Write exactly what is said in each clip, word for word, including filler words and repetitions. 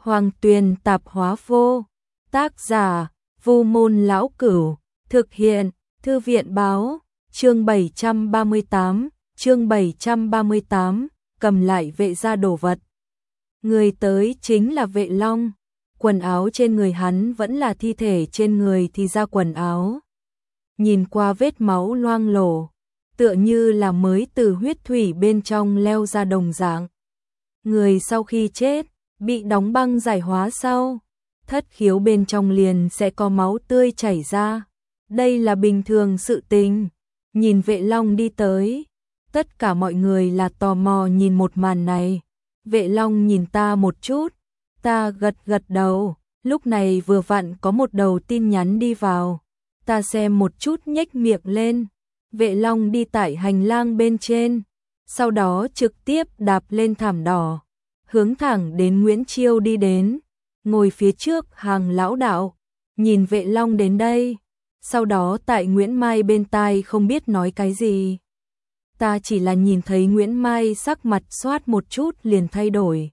Hoàng Tuyền Tạp Hóa Vô. Tác giả: Vu Môn Lão Cửu. Thực hiện: Thư viện Báo. Chương bảy trăm ba mươi tám, chương bảy trăm ba mươi tám, cầm lại vệ gia đồ vật. Người tới chính là Vệ Long. Quần áo trên người hắn vẫn là thi thể trên người thì ra quần áo. Nhìn qua vết máu loang lổ, tựa như là mới từ huyết thủy bên trong leo ra đồng dạng. Người sau khi chết, bị đóng băng giải hóa sau, thất khiếu bên trong liền sẽ có máu tươi chảy ra. Đây là bình thường sự tình. Nhìn Vệ Long đi tới, tất cả mọi người là tò mò nhìn một màn này. Vệ Long nhìn ta một chút, ta gật gật đầu. Lúc này vừa vặn có một đầu tin nhắn đi vào, ta xem một chút nhếch miệng lên. Vệ Long đi tại hành lang bên trên, sau đó trực tiếp đạp lên thảm đỏ, hướng thẳng đến Nguyễn Chiêu đi đến, ngồi phía trước hàng lão đạo, nhìn Vệ Long đến đây. Sau đó tại Nguyễn Mai bên tai không biết nói cái gì. Ta chỉ là nhìn thấy Nguyễn Mai sắc mặt xoát một chút liền thay đổi.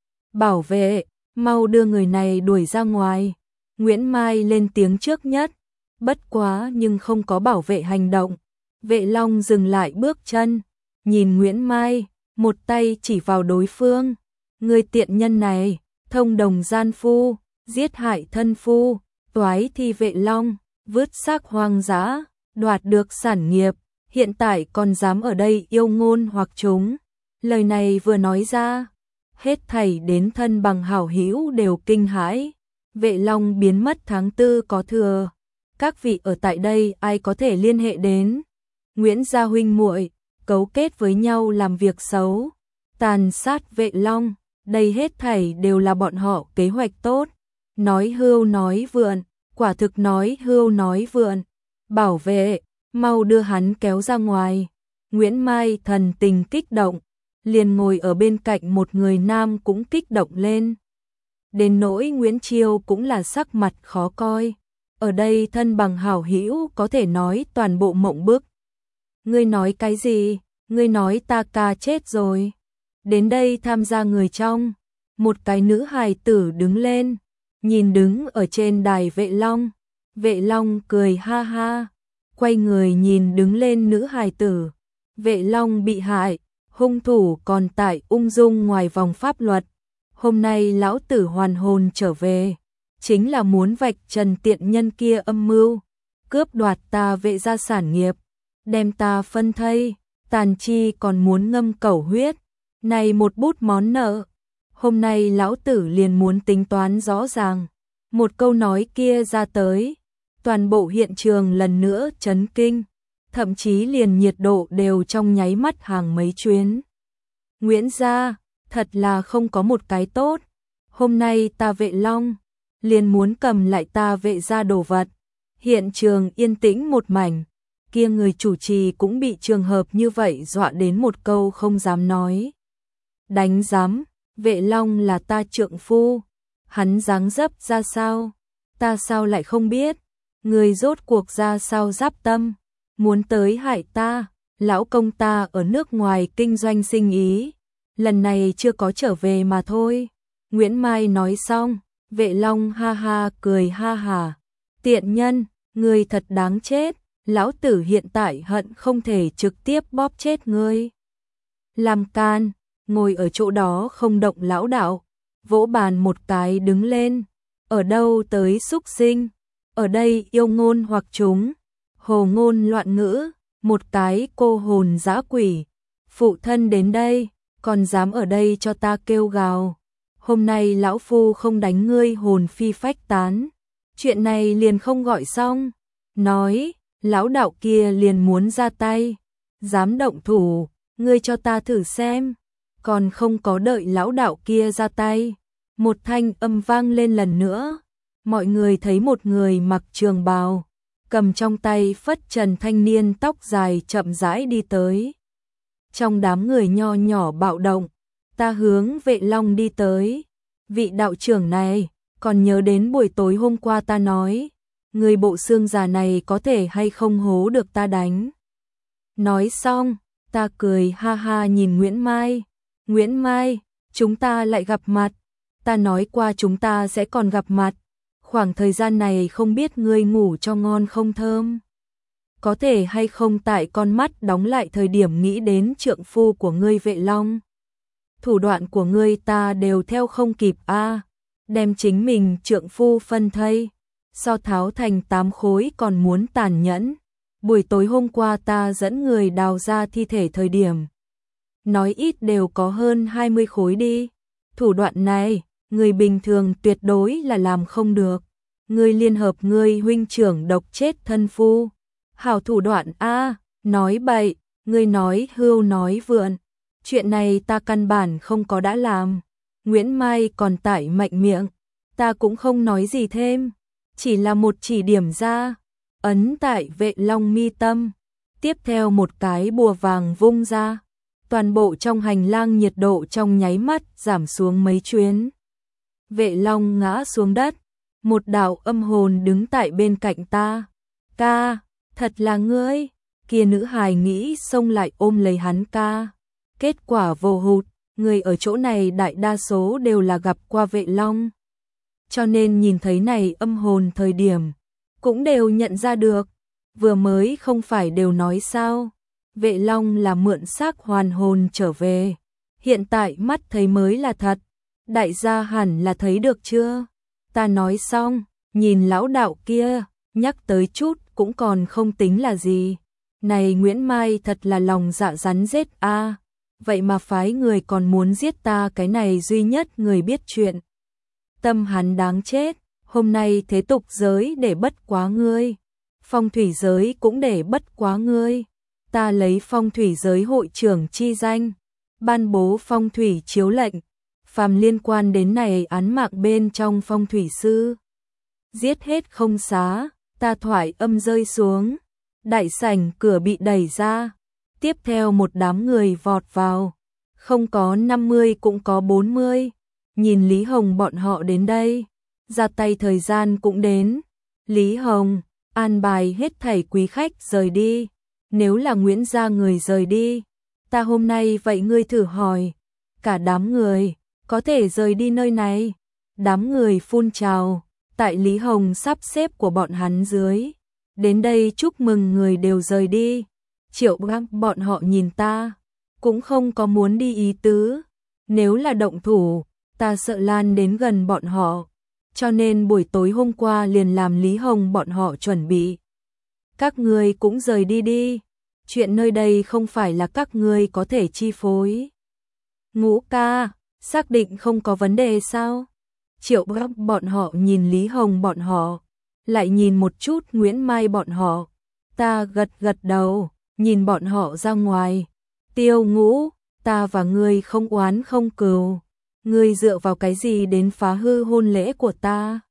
Bảo vệ, mau đưa người này đuổi ra ngoài. Nguyễn Mai lên tiếng trước nhất, bất quá nhưng không có bảo vệ hành động. Vệ Long dừng lại bước chân, nhìn Nguyễn Mai, một tay chỉ vào đối phương. Người tiện nhân này, thông đồng gian phu, giết hại thân phu, toái thi Vệ Long, vứt xác hoang dã, đoạt được sản nghiệp, hiện tại còn dám ở đây yêu ngôn hoặc chúng. Lời này vừa nói ra, hết thảy đến thân bằng hảo hữu đều kinh hãi. Vệ Long biến mất tháng tư có thừa, các vị ở tại đây ai có thể liên hệ đến? Nguyễn gia huynh muội cấu kết với nhau làm việc xấu, tàn sát Vệ Long, đây hết thảy đều là bọn họ kế hoạch tốt. Nói hưu nói vượn, quả thực nói hưu nói vượn. Bảo vệ, mau đưa hắn kéo ra ngoài. Nguyễn Mai thần tình kích động, liền ngồi ở bên cạnh một người nam cũng kích động lên. Đến nỗi Nguyễn Chiêu cũng là sắc mặt khó coi. Ở đây thân bằng hảo hữu có thể nói toàn bộ mộng bức. Ngươi nói cái gì? Ngươi nói ta ca chết rồi. Đến đây tham gia người trong, một cái nữ hài tử đứng lên, nhìn đứng ở trên đài Vệ Long. Vệ Long cười ha ha, quay người nhìn đứng lên nữ hài tử. Vệ Long bị hại, hung thủ còn tại ung dung ngoài vòng pháp luật. Hôm nay lão tử hoàn hồn trở về, chính là muốn vạch trần tiện nhân kia âm mưu, cướp đoạt ta Vệ gia sản nghiệp, đem ta phân thây, tàn chi còn muốn ngâm cẩu huyết. Này một bút món nợ, hôm nay lão tử liền muốn tính toán rõ ràng. Một câu nói kia ra tới, toàn bộ hiện trường lần nữa chấn kinh, thậm chí liền nhiệt độ đều trong nháy mắt hàng mấy chuyến. Nguyễn gia, thật là không có một cái tốt. Hôm nay ta Vệ Long liền muốn cầm lại ta Vệ gia đồ vật. Hiện trường yên tĩnh một mảnh, kia người chủ trì cũng bị trường hợp như vậy dọa đến một câu không dám nói. Đánh giám, Vệ Long là ta trượng phu, hắn dáng dấp ra sao, ta sao lại không biết. Người rốt cuộc ra sao giáp tâm, muốn tới hại ta. Lão công ta ở nước ngoài kinh doanh sinh ý, lần này chưa có trở về mà thôi. Nguyễn Mai nói xong, Vệ Long ha ha cười ha hà. Tiện nhân, ngươi thật đáng chết, lão tử hiện tại hận không thể trực tiếp bóp chết ngươi. Làm can, ngồi ở chỗ đó không động lão đạo, vỗ bàn một cái đứng lên. Ở đâu tới xúc sinh, ở đây yêu ngôn hoặc chúng, hồ ngôn loạn ngữ, một cái cô hồn dã quỷ. Phụ thân đến đây, còn dám ở đây cho ta kêu gào. Hôm nay lão phu không đánh ngươi hồn phi phách tán. Chuyện này liền không gọi xong. Nói, lão đạo kia liền muốn ra tay. Dám động thủ, ngươi cho ta thử xem. Còn không có đợi lão đạo kia ra tay, một thanh âm vang lên lần nữa. Mọi người thấy một người mặc trường bào, cầm trong tay phất trần thanh niên tóc dài chậm rãi đi tới. Trong đám người nho nhỏ bạo động, ta hướng Vệ Long đi tới. Vị đạo trưởng này, còn nhớ đến buổi tối hôm qua ta nói, người bộ xương già này có thể hay không hố được ta đánh. Nói xong, ta cười ha ha nhìn Nguyễn Mai. Nguyễn Mai, chúng ta lại gặp mặt. ta nói qua chúng ta sẽ còn gặp mặt, khoảng thời gian này không biết ngươi ngủ cho ngon không thơm. Có thể hay không tại con mắt đóng lại thời điểm nghĩ đến trượng phu của ngươi Vệ Long. Thủ đoạn của ngươi ta đều theo không kịp a, đem chính mình trượng phu phân thây, so tháo thành tám khối còn muốn tàn nhẫn. Buổi tối hôm qua ta dẫn người đào ra thi thể thời điểm, nói ít đều có hơn hai mươi khối đi. Thủ đoạn này, người bình thường tuyệt đối là làm không được. Ngươi liên hợp ngươi huynh trưởng độc chết thân phu. Hảo thủ đoạn a, nói bậy, ngươi nói hưu nói vượn. Chuyện này ta căn bản không có đã làm. Nguyễn Mai còn tải mạnh miệng, ta cũng không nói gì thêm, chỉ là một chỉ điểm ra, ấn tại Vệ Long mi tâm. Tiếp theo một cái bùa vàng vung ra, toàn bộ trong hành lang nhiệt độ trong nháy mắt giảm xuống mấy chuyến. Vệ Long ngã xuống đất, một đạo âm hồn đứng tại bên cạnh ta. Ca, thật là ngươi. Kia nữ hài nghĩ xông lại ôm lấy hắn ca. Kết quả vô hụt, người ở chỗ này đại đa số đều là gặp qua Vệ Long. Cho nên nhìn thấy này âm hồn thời điểm, cũng đều nhận ra được. Vừa mới không phải đều nói sao, Vệ Long là mượn xác hoàn hồn trở về. Hiện tại mắt thấy mới là thật, đại gia hẳn là thấy được chưa? Ta nói xong, nhìn lão đạo kia, nhắc tới chút cũng còn không tính là gì. Này Nguyễn Mai thật là lòng dạ rắn rết a, vậy mà phái người còn muốn giết ta, cái này duy nhất người biết chuyện. Tâm hắn đáng chết, hôm nay thế tục giới để bất quá ngươi, phong thủy giới cũng để bất quá ngươi. Ta lấy phong thủy giới hội trưởng chi danh, ban bố phong thủy chiếu lệnh, phàm liên quan đến này án mạng bên trong phong thủy sư, giết hết không xá. Ta thoại âm rơi xuống, đại sảnh cửa bị đẩy ra, tiếp theo một đám người vọt vào, không có năm mươi cũng có bốn mươi. Nhìn Lý Hồng bọn họ đến đây, ra tay thời gian cũng đến. Lý Hồng an bài hết thảy quý khách rời đi. Nếu là Nguyễn gia người rời đi, ta hôm nay vậy ngươi thử hỏi, cả đám người có thể rời đi nơi này. Đám người phun trào, tại Lý Hồng sắp xếp của bọn hắn dưới, đến đây chúc mừng người đều rời đi. Triệu Bác bọn họ nhìn ta, cũng không có muốn đi ý tứ. Nếu là động thủ, ta sợ lan đến gần bọn họ, cho nên buổi tối hôm qua liền làm Lý Hồng bọn họ chuẩn bị. Các ngươi cũng rời đi đi, chuyện nơi đây không phải là các ngươi có thể chi phối. Ngũ ca, xác định không có vấn đề sao? Triệu Bác bọn họ nhìn Lý Hồng bọn họ, lại nhìn một chút Nguyễn Mai bọn họ. Ta gật gật đầu, nhìn bọn họ ra ngoài. Tiêu Ngũ, ta và ngươi không oán không cừu, ngươi dựa vào cái gì đến phá hư hôn lễ của ta?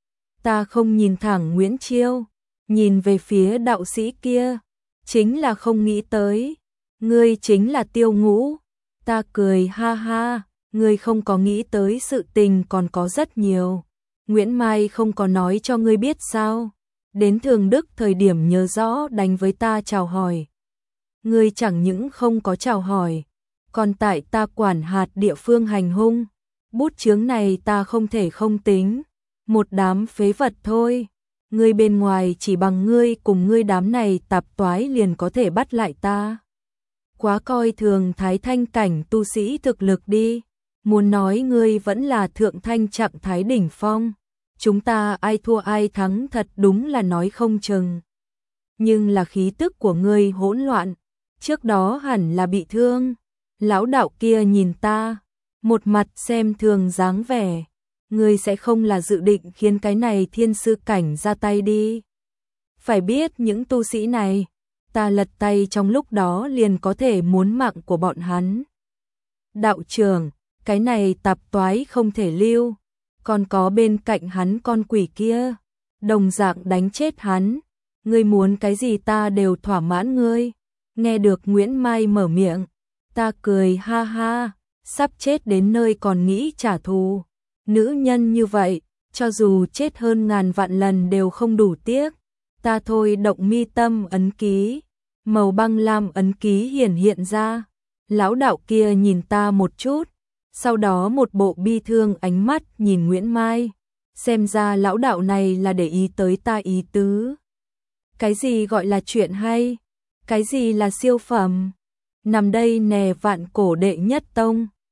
Ta không nhìn thẳng Nguyễn Chiêu, nhìn về phía đạo sĩ kia, chính là không nghĩ tới, ngươi chính là Tiêu Ngũ. Ta cười ha ha, ngươi không có nghĩ tới sự tình còn có rất nhiều. Nguyễn Mai không có nói cho ngươi biết sao? Đến Thường Đức thời điểm nhớ rõ đánh với ta chào hỏi. Ngươi chẳng những không có chào hỏi, còn tại ta quản hạt địa phương hành hung. Bút chướng này ta không thể không tính, một đám phế vật thôi. Ngươi bên ngoài chỉ bằng ngươi cùng ngươi đám này tạp toái liền có thể bắt lại ta. Quá coi thường thái thanh cảnh tu sĩ thực lực đi. Muốn nói ngươi vẫn là thượng thanh trạng thái đỉnh phong, chúng ta ai thua ai thắng thật đúng là nói không chừng. Nhưng là khí tức của ngươi hỗn loạn, trước đó hẳn là bị thương. Lão đạo kia nhìn ta, một mặt xem thường dáng vẻ. Ngươi sẽ không là dự định khiến cái này thiên sư cảnh ra tay đi. Phải biết những tu sĩ này, ta lật tay trong lúc đó liền có thể muốn mạng của bọn hắn. Đạo trưởng, cái này tạp toái không thể lưu, còn có bên cạnh hắn con quỷ kia, đồng dạng đánh chết hắn. Ngươi muốn cái gì ta đều thỏa mãn ngươi. Nghe được Nguyễn Mai mở miệng, ta cười ha ha, sắp chết đến nơi còn nghĩ trả thù. Nữ nhân như vậy, cho dù chết hơn ngàn vạn lần đều không đủ tiếc. Ta thôi động mi tâm ấn ký, màu băng lam ấn ký hiển hiện ra. Lão đạo kia nhìn ta một chút, sau đó một bộ bi thương ánh mắt nhìn Nguyễn Mai, xem ra lão đạo này là để ý tới ta ý tứ. Cái gì gọi là chuyện hay? Cái gì là siêu phẩm? Nằm đây nè vạn cổ đệ nhất tông,